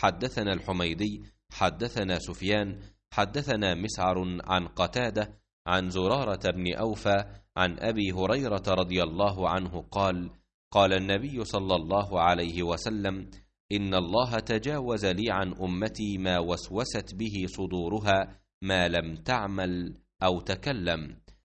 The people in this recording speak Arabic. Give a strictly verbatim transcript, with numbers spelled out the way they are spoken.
حدثنا الحميدي حدثنا سفيان حدثنا مسعر عن قتادة عن زرارة بن أوفى عن أبي هريرة رضي الله عنه قال قال النبي صلى الله عليه وسلم إن الله تجاوز لي عن أمتي ما وسوست به صدورها ما لم تعمل أو تكلم.